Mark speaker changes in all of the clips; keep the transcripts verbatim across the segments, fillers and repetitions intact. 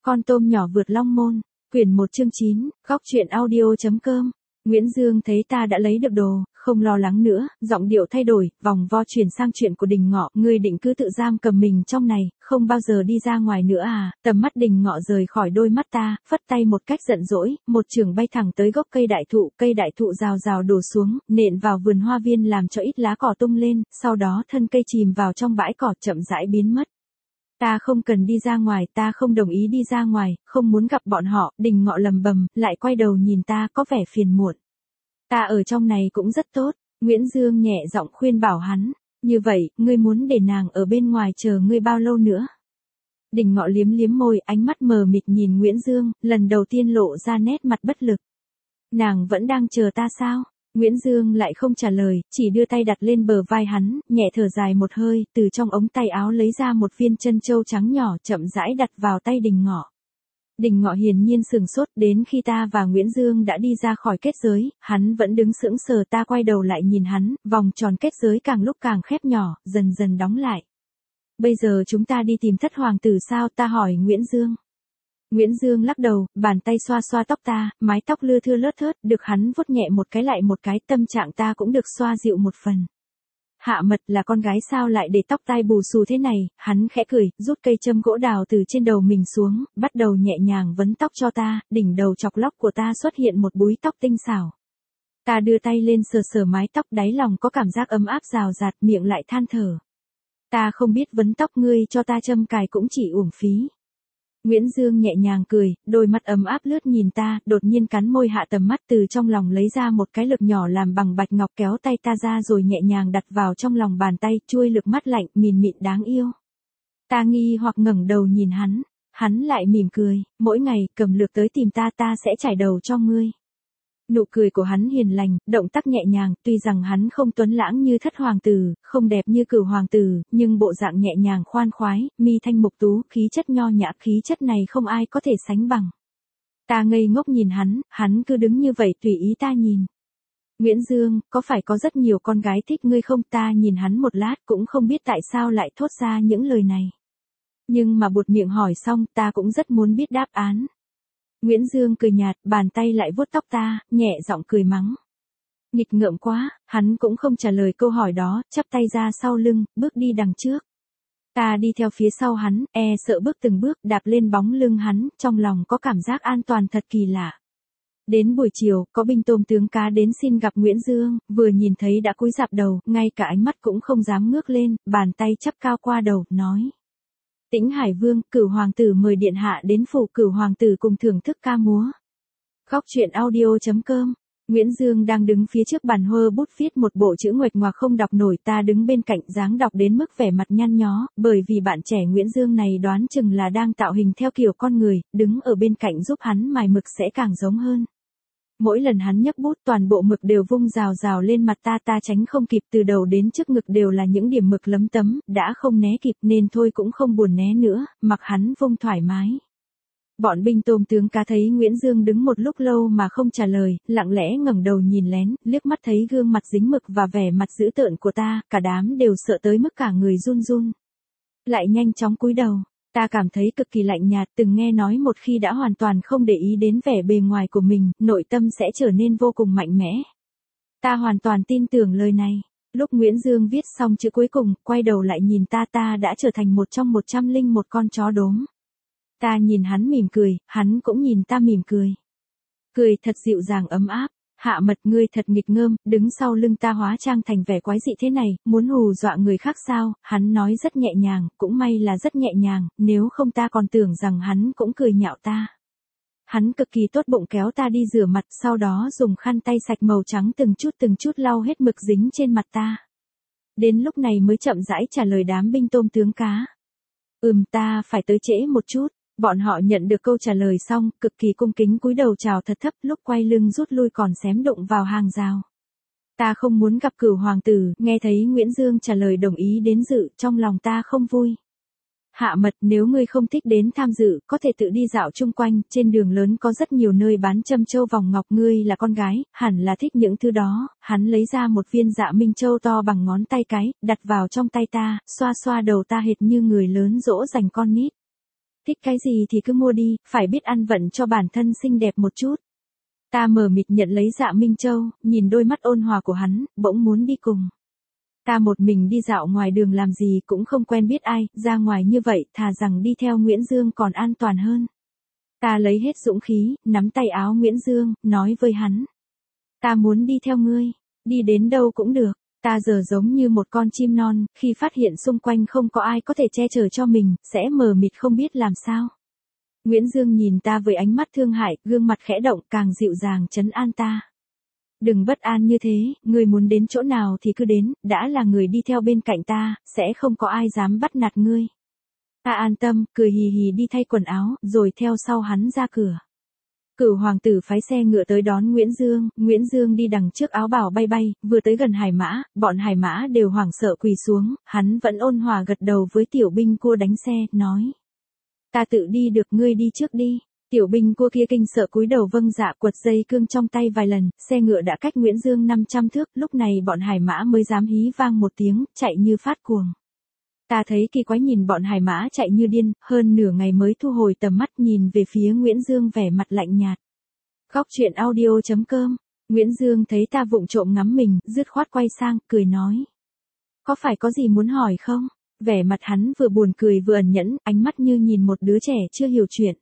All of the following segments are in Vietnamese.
Speaker 1: Con tôm nhỏ vượt long môn, quyển một chương chín, góc truyện audio.com. Nguyễn Dương thấy ta đã lấy được đồ, không lo lắng nữa, giọng điệu thay đổi, vòng vo chuyển sang chuyện của Đình Ngọ, ngươi định cứ tự giam cầm mình trong này, không bao giờ đi ra ngoài nữa à? Tầm mắt Đình Ngọ rời khỏi đôi mắt ta, phất tay một cách giận dỗi, một chưởng bay thẳng tới gốc cây đại thụ, cây đại thụ rào rào đổ xuống, nện vào vườn hoa viên làm cho ít lá cỏ tung lên, sau đó thân cây chìm vào trong bãi cỏ chậm rãi biến mất. Ta không cần đi ra ngoài, ta không đồng ý đi ra ngoài, không muốn gặp bọn họ, Đình Ngọ lầm bầm, lại quay đầu nhìn ta có vẻ phiền muộn. Ta ở trong này cũng rất tốt, Nguyễn Dương nhẹ giọng khuyên bảo hắn, như vậy, ngươi muốn để nàng ở bên ngoài chờ ngươi bao lâu nữa? Đình Ngọ liếm liếm môi, ánh mắt mờ mịt nhìn Nguyễn Dương, lần đầu tiên lộ ra nét mặt bất lực. Nàng vẫn đang chờ ta sao? Nguyễn Dương lại không trả lời, chỉ đưa tay đặt lên bờ vai hắn, nhẹ thở dài một hơi, từ trong ống tay áo lấy ra một viên chân châu trắng nhỏ chậm rãi đặt vào tay Đình Ngọ. Đình Ngọ hiển nhiên sừng sốt, đến khi ta và Nguyễn Dương đã đi ra khỏi kết giới, hắn vẫn đứng sững sờ, ta quay đầu lại nhìn hắn, vòng tròn kết giới càng lúc càng khép nhỏ, dần dần đóng lại. Bây giờ chúng ta đi tìm Thất Hoàng tử sao, ta hỏi Nguyễn Dương. Nguyễn Dương lắc đầu, bàn tay xoa xoa tóc ta, mái tóc lưa thưa lướt thớt, được hắn vuốt nhẹ một cái lại một cái, tâm trạng ta cũng được xoa dịu một phần. Hạ Mật là con gái sao lại để tóc tai bù xù thế này, hắn khẽ cười, rút cây châm gỗ đào từ trên đầu mình xuống, bắt đầu nhẹ nhàng vấn tóc cho ta, đỉnh đầu chọc lóc của ta xuất hiện một búi tóc tinh xảo. Ta đưa tay lên sờ sờ mái tóc, đáy lòng có cảm giác ấm áp rào rạt, miệng lại than thở. Ta không biết vấn tóc ngươi cho ta châm cài cũng chỉ uổng phí. Nguyễn Dương nhẹ nhàng cười, đôi mắt ấm áp lướt nhìn ta, đột nhiên cắn môi hạ tầm mắt, từ trong lòng lấy ra một cái lược nhỏ làm bằng bạch ngọc, kéo tay ta ra rồi nhẹ nhàng đặt vào trong lòng bàn tay, chuôi lược mắt lạnh, mịn mịn đáng yêu. Ta nghi hoặc ngẩng đầu nhìn hắn, hắn lại mỉm cười, mỗi ngày, cầm lược tới tìm ta, ta sẽ trải đầu cho ngươi. Nụ cười của hắn hiền lành, động tác nhẹ nhàng, tuy rằng hắn không tuấn lãng như Thất Hoàng tử, không đẹp như Cửu Hoàng tử, nhưng bộ dạng nhẹ nhàng khoan khoái, mi thanh mục tú, khí chất nho nhã, khí chất này không ai có thể sánh bằng. Ta ngây ngốc nhìn hắn, hắn cứ đứng như vậy tùy ý ta nhìn. Nguyễn Dương, có phải có rất nhiều con gái thích ngươi không? Ta nhìn hắn một lát cũng không biết tại sao lại thốt ra những lời này. Nhưng mà buột miệng hỏi xong, ta cũng rất muốn biết đáp án. Nguyễn Dương cười nhạt, bàn tay lại vuốt tóc ta, nhẹ giọng cười mắng. Nghịch ngợm quá, hắn cũng không trả lời câu hỏi đó, chắp tay ra sau lưng, bước đi đằng trước. Ta đi theo phía sau hắn, e sợ bước từng bước, đạp lên bóng lưng hắn, trong lòng có cảm giác an toàn thật kỳ lạ. Đến buổi chiều, có binh tôm tướng cá đến xin gặp Nguyễn Dương, vừa nhìn thấy đã cúi rạp đầu, ngay cả ánh mắt cũng không dám ngước lên, bàn tay chắp cao qua đầu, nói. Tĩnh Hải Vương, Cửu Hoàng tử mời điện hạ đến phủ Cửu Hoàng tử cùng thưởng thức ca múa. Góc truyện audio.com. Nguyễn Dương đang đứng phía trước bàn hơ bút viết một bộ chữ nguệch ngoạc không đọc nổi, ta đứng bên cạnh dáng đọc đến mức vẻ mặt nhăn nhó, bởi vì bạn trẻ Nguyễn Dương này đoán chừng là đang tạo hình theo kiểu con người, đứng ở bên cạnh giúp hắn mài mực sẽ càng giống hơn. Mỗi lần hắn nhấc bút toàn bộ mực đều vung rào rào lên mặt ta, ta tránh không kịp, từ đầu đến trước ngực đều là những điểm mực lấm tấm, đã không né kịp nên thôi cũng không buồn né nữa, mặc hắn vung thoải mái. Bọn binh tôm tướng cá thấy Nguyễn Dương đứng một lúc lâu mà không trả lời, lặng lẽ ngẩng đầu nhìn lén, liếc mắt thấy gương mặt dính mực và vẻ mặt dữ tợn của ta, cả đám đều sợ tới mức cả người run run. Lại nhanh chóng cúi đầu. Ta cảm thấy cực kỳ lạnh nhạt, từng nghe nói một khi đã hoàn toàn không để ý đến vẻ bề ngoài của mình, nội tâm sẽ trở nên vô cùng mạnh mẽ. Ta hoàn toàn tin tưởng lời này. Lúc Nguyễn Dương viết xong chữ cuối cùng, quay đầu lại nhìn ta, ta đã trở thành một trong một trăm linh một con chó đốm. Ta nhìn hắn mỉm cười, hắn cũng nhìn ta mỉm cười. Cười thật dịu dàng ấm áp. Hạ Mật, ngươi thật nghịch ngợm, đứng sau lưng ta hóa trang thành vẻ quái dị thế này, muốn hù dọa người khác sao? Hắn nói rất nhẹ nhàng, cũng may là rất nhẹ nhàng, nếu không ta còn tưởng rằng hắn cũng cười nhạo ta. Hắn cực kỳ tốt bụng kéo ta đi rửa mặt, sau đó dùng khăn tay sạch màu trắng từng chút từng chút lau hết mực dính trên mặt ta. Đến lúc này mới chậm rãi trả lời đám binh tôm tướng cá. Ừm, ta phải tới trễ một chút. Bọn họ nhận được câu trả lời xong, cực kỳ cung kính cúi đầu chào thật thấp, lúc quay lưng rút lui còn xém đụng vào hàng rào. Ta không muốn gặp Cửu Hoàng tử, nghe thấy Nguyễn Dương trả lời đồng ý đến dự, trong lòng ta không vui. Hạ Mật, nếu ngươi không thích đến tham dự, có thể tự đi dạo chung quanh, trên đường lớn có rất nhiều nơi bán châm châu vòng ngọc, ngươi là con gái, hẳn là thích những thứ đó. Hắn lấy ra một viên dạ minh châu to bằng ngón tay cái, đặt vào trong tay ta, xoa xoa đầu ta hệt như người lớn dỗ dành con nít. Thích cái gì thì cứ mua đi, phải biết ăn vận cho bản thân xinh đẹp một chút. Ta mờ mịt nhận lấy Dạ Minh Châu, nhìn đôi mắt ôn hòa của hắn, bỗng muốn đi cùng. Ta một mình đi dạo ngoài đường làm gì cũng không quen biết ai, ra ngoài như vậy thà rằng đi theo Nguyễn Dương còn an toàn hơn. Ta lấy hết dũng khí, nắm tay áo Nguyễn Dương, nói với hắn. Ta muốn đi theo ngươi, đi đến đâu cũng được. Ta giờ giống như một con chim non, khi phát hiện xung quanh không có ai có thể che chở cho mình, sẽ mờ mịt không biết làm sao. Nguyễn Dương nhìn ta với ánh mắt thương hại, gương mặt khẽ động càng dịu dàng trấn an ta. Đừng bất an như thế, ngươi muốn đến chỗ nào thì cứ đến, đã là người đi theo bên cạnh ta, sẽ không có ai dám bắt nạt ngươi. Ta an tâm, cười hì hì đi thay quần áo, rồi theo sau hắn ra cửa. Cửu hoàng tử phái xe ngựa tới đón Nguyễn Dương, Nguyễn Dương đi đằng trước áo bào bay bay, vừa tới gần Hải Mã, bọn Hải Mã đều hoảng sợ quỳ xuống, hắn vẫn ôn hòa gật đầu với tiểu binh cua đánh xe, nói. Ta tự đi được, ngươi đi trước đi. Tiểu binh cua kia kinh sợ cúi đầu vâng dạ, quật dây cương trong tay vài lần, xe ngựa đã cách Nguyễn Dương năm trăm thước, lúc này bọn Hải Mã mới dám hí vang một tiếng, chạy như phát cuồng. Ta thấy kỳ quái nhìn bọn Hải Mã chạy như điên, hơn nửa ngày mới thu hồi tầm mắt nhìn về phía Nguyễn Dương vẻ mặt lạnh nhạt. Góc truyện audio chấm com. Nguyễn Dương thấy ta vụng trộm ngắm mình, dứt khoát quay sang, cười nói. Có phải có gì muốn hỏi không? Vẻ mặt hắn vừa buồn cười vừa ẩn nhẫn, ánh mắt như nhìn một đứa trẻ chưa hiểu chuyện.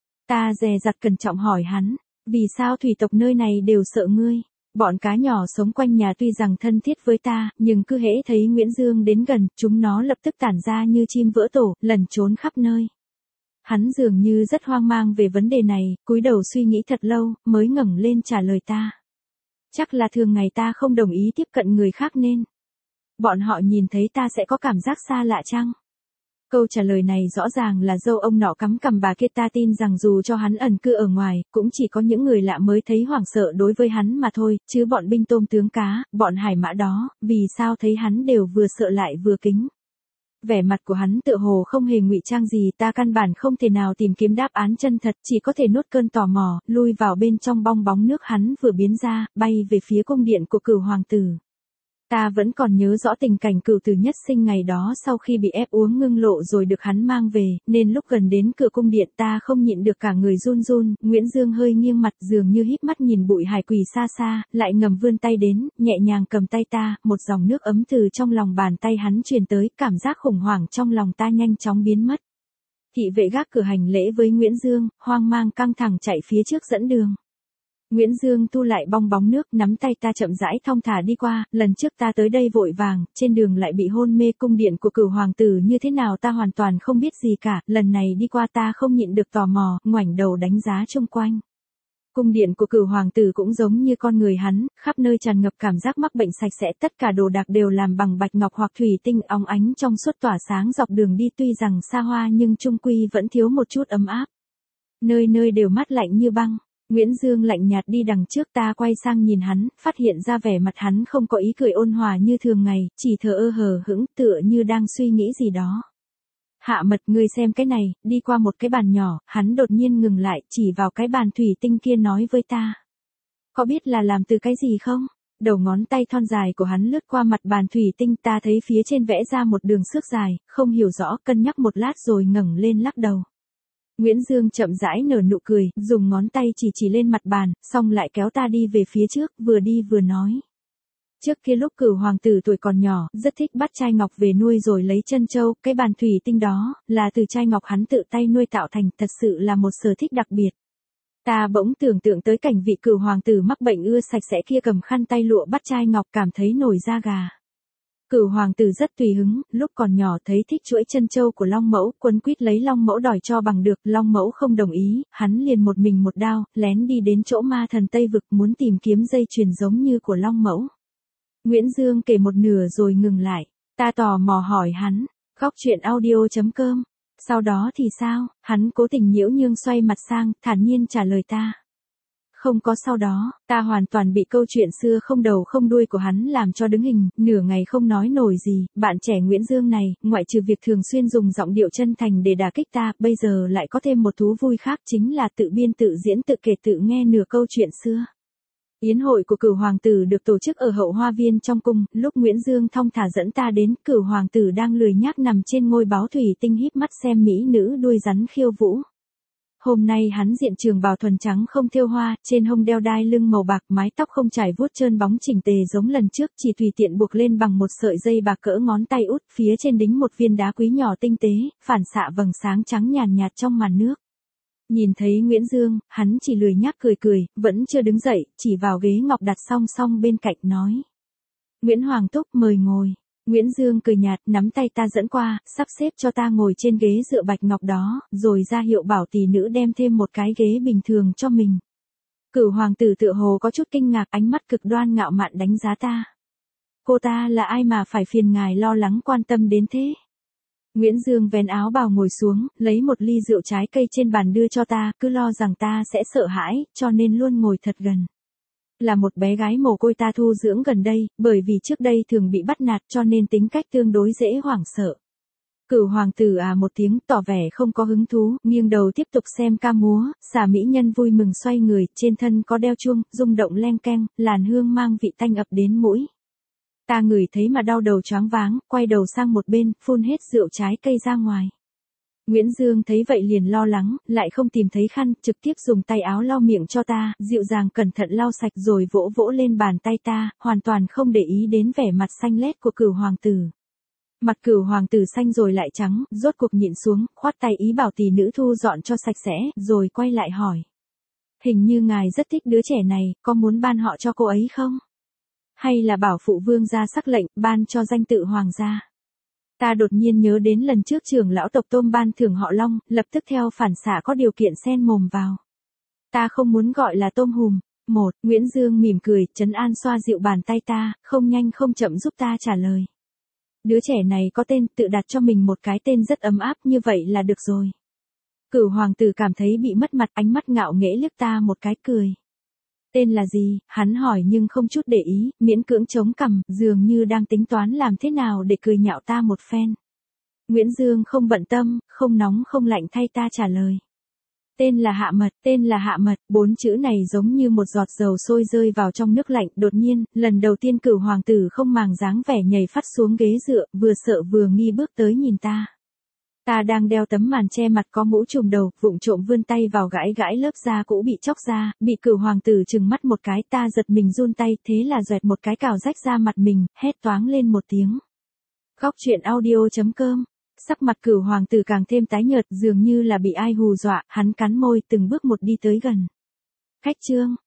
Speaker 1: Ta dè dặt cẩn trọng hỏi hắn, vì sao thủy tộc nơi này đều sợ ngươi? Bọn cá nhỏ sống quanh nhà tuy rằng thân thiết với ta, nhưng cứ hễ thấy Nguyễn Dương đến gần, chúng nó lập tức tản ra như chim vỡ tổ, lẩn trốn khắp nơi. Hắn dường như rất hoang mang về vấn đề này, cúi đầu suy nghĩ thật lâu, mới ngẩng lên trả lời ta. Chắc là thường ngày ta không đồng ý tiếp cận người khác nên. Bọn họ nhìn thấy ta sẽ có cảm giác xa lạ chăng? Câu trả lời này rõ ràng là dâu ông nọ cắm cằm bà kia. Ta tin rằng dù cho hắn ẩn cư ở ngoài, cũng chỉ có những người lạ mới thấy hoảng sợ đối với hắn mà thôi, chứ bọn binh tôm tướng cá, bọn Hải Mã đó, vì sao thấy hắn đều vừa sợ lại vừa kính. Vẻ mặt của hắn tựa hồ không hề ngụy trang gì, ta căn bản không thể nào tìm kiếm đáp án chân thật, chỉ có thể nuốt cơn tò mò, lui vào bên trong bong bóng nước hắn vừa biến ra, bay về phía cung điện của Cửu hoàng tử. Ta vẫn còn nhớ rõ tình cảnh Cửu tử nhất sinh ngày đó sau khi bị ép uống ngưng lộ rồi được hắn mang về, nên lúc gần đến cửa cung điện ta không nhịn được cả người run run. Nguyễn Dương hơi nghiêng mặt dường như híp mắt nhìn bụi hải quỳ xa xa, lại ngầm vươn tay đến, nhẹ nhàng cầm tay ta, một dòng nước ấm từ trong lòng bàn tay hắn truyền tới, cảm giác khủng hoảng trong lòng ta nhanh chóng biến mất. Thị vệ gác cửa hành lễ với Nguyễn Dương, hoang mang căng thẳng chạy phía trước dẫn đường. Nguyễn Dương thu lại bong bóng nước, nắm tay ta chậm rãi thong thả đi qua, lần trước ta tới đây vội vàng, trên đường lại bị hôn mê, cung điện của Cửu hoàng tử như thế nào ta hoàn toàn không biết gì cả, lần này đi qua ta không nhịn được tò mò, ngoảnh đầu đánh giá xung quanh. Cung điện của Cửu hoàng tử cũng giống như con người hắn, khắp nơi tràn ngập cảm giác mắc bệnh sạch sẽ, tất cả đồ đạc đều làm bằng bạch ngọc hoặc thủy tinh óng ánh trong suốt tỏa sáng dọc đường đi, tuy rằng xa hoa nhưng chung quy vẫn thiếu một chút ấm áp. Nơi nơi đều mát lạnh như băng. Nguyễn Dương lạnh nhạt đi đằng trước, ta quay sang nhìn hắn, phát hiện ra vẻ mặt hắn không có ý cười ôn hòa như thường ngày, chỉ thờ ơ hờ hững, tựa như đang suy nghĩ gì đó. Hạ mật, ngươi xem cái này, đi qua một cái bàn nhỏ, hắn đột nhiên ngừng lại, chỉ vào cái bàn thủy tinh kia nói với ta. Có biết là làm từ cái gì không? Đầu ngón tay thon dài của hắn lướt qua mặt bàn thủy tinh, ta thấy phía trên vẽ ra một đường xước dài, không hiểu rõ, cân nhắc một lát rồi ngẩng lên lắc đầu. Nguyễn Dương chậm rãi nở nụ cười, dùng ngón tay chỉ chỉ lên mặt bàn, xong lại kéo ta đi về phía trước, vừa đi vừa nói. Trước kia lúc Cửu hoàng tử tuổi còn nhỏ, rất thích bắt trai ngọc về nuôi rồi lấy chân châu, cái bàn thủy tinh đó, là từ trai ngọc hắn tự tay nuôi tạo thành, thật sự là một sở thích đặc biệt. Ta bỗng tưởng tượng tới cảnh vị Cửu hoàng tử mắc bệnh ưa sạch sẽ kia cầm khăn tay lụa bắt trai ngọc, cảm thấy nổi da gà. Cửu hoàng tử rất tùy hứng, lúc còn nhỏ thấy thích chuỗi chân châu của Long Mẫu, quấn quýt lấy Long Mẫu đòi cho bằng được, Long Mẫu không đồng ý, hắn liền một mình một đao, lén đi đến chỗ ma thần Tây Vực muốn tìm kiếm dây chuyền giống như của Long Mẫu. Nguyễn Dương kể một nửa rồi ngừng lại, ta tò mò hỏi hắn, góc truyện audio chấm com, sau đó thì sao? Hắn cố tình nhiễu nhương xoay mặt sang, thản nhiên trả lời ta. Không có sau đó, ta hoàn toàn bị câu chuyện xưa không đầu không đuôi của hắn làm cho đứng hình, nửa ngày không nói nổi gì. Bạn trẻ Nguyễn Dương này, ngoại trừ việc thường xuyên dùng giọng điệu chân thành để đả kích ta, bây giờ lại có thêm một thú vui khác, chính là tự biên tự diễn tự kể tự nghe nửa câu chuyện xưa. Yến hội của Cửu hoàng tử được tổ chức ở hậu hoa viên trong cung, lúc Nguyễn Dương thong thả dẫn ta đến, Cửu hoàng tử đang lười nhác nằm trên ngôi báo thủy tinh híp mắt xem mỹ nữ đuôi rắn khiêu vũ. Hôm nay hắn diện trường bào thuần trắng không thêu hoa, trên hông đeo đai lưng màu bạc, mái tóc không trải vuốt trơn bóng chỉnh tề giống lần trước, chỉ tùy tiện buộc lên bằng một sợi dây bạc cỡ ngón tay út, phía trên đính một viên đá quý nhỏ tinh tế, phản xạ vầng sáng trắng nhàn nhạt trong màn nước. Nhìn thấy Nguyễn Dương, hắn chỉ lười nhác cười cười, vẫn chưa đứng dậy, chỉ vào ghế ngọc đặt song song bên cạnh nói. Nguyễn Hoàng Túc mời ngồi. Nguyễn Dương cười nhạt, nắm tay ta dẫn qua, sắp xếp cho ta ngồi trên ghế dựa bạch ngọc đó, rồi ra hiệu bảo tỷ nữ đem thêm một cái ghế bình thường cho mình. Cửu hoàng tử tựa hồ có chút kinh ngạc, ánh mắt cực đoan ngạo mạn đánh giá ta. Cô ta là ai mà phải phiền ngài lo lắng quan tâm đến thế? Nguyễn Dương vén áo bào ngồi xuống, lấy một ly rượu trái cây trên bàn đưa cho ta, cứ lo rằng ta sẽ sợ hãi, cho nên luôn ngồi thật gần. Là một bé gái mồ côi ta thu dưỡng gần đây, bởi vì trước đây thường bị bắt nạt cho nên tính cách tương đối dễ hoảng sợ. Cửu hoàng tử à một tiếng tỏ vẻ không có hứng thú, nghiêng đầu tiếp tục xem ca múa, xà mỹ nhân vui mừng xoay người, trên thân có đeo chuông, rung động leng keng, làn hương mang vị tanh ập đến mũi. Ta ngửi thấy mà đau đầu choáng váng, quay đầu sang một bên, phun hết rượu trái cây ra ngoài. Nguyễn Dương thấy vậy liền lo lắng, lại không tìm thấy khăn, trực tiếp dùng tay áo lau miệng cho ta, dịu dàng cẩn thận lau sạch rồi vỗ vỗ lên bàn tay ta, hoàn toàn không để ý đến vẻ mặt xanh lét của Cửu hoàng tử. Mặt Cửu hoàng tử xanh rồi lại trắng, rốt cuộc nhịn xuống, khoát tay ý bảo tỷ nữ thu dọn cho sạch sẽ, rồi quay lại hỏi. Hình như ngài rất thích đứa trẻ này, có muốn ban họ cho cô ấy không? Hay là bảo phụ vương ra sắc lệnh, ban cho danh tự hoàng gia? Ta đột nhiên nhớ đến lần trước trưởng lão tộc Tôm ban thưởng họ Long, lập tức theo phản xạ có điều kiện xen mồm vào. Ta không muốn gọi là tôm hùm. Một, Nguyễn Dương mỉm cười, trấn an xoa dịu bàn tay ta, không nhanh không chậm giúp ta trả lời. Đứa trẻ này có tên, tự đặt cho mình một cái tên rất ấm áp như vậy là được rồi. Cửu hoàng tử cảm thấy bị mất mặt, ánh mắt ngạo nghễ liếc ta một cái cười. Tên là gì? Hắn hỏi nhưng không chút để ý, miễn cưỡng chống cằm, dường như đang tính toán làm thế nào để cười nhạo ta một phen. Nguyễn Dương không bận tâm, không nóng không lạnh thay ta trả lời. Tên là Hạ Mật, tên là Hạ Mật, bốn chữ này giống như một giọt dầu sôi rơi vào trong nước lạnh, đột nhiên, lần đầu tiên Cửu hoàng tử không màng dáng vẻ nhảy phắt xuống ghế dựa, vừa sợ vừa nghi bước tới nhìn ta. Ta đang đeo tấm màn che mặt có mũ trùm đầu, vụng trộm vươn tay vào gãi gãi lớp da cũ bị chóc ra, bị Cửu hoàng tử trừng mắt một cái, ta giật mình run tay, thế là doẹt một cái cào rách ra mặt mình, hét toáng lên một tiếng. Góc truyện audio chấm com. Sắc mặt Cửu hoàng tử càng thêm tái nhợt, dường như là bị ai hù dọa, hắn cắn môi từng bước một đi tới gần. Khách trương,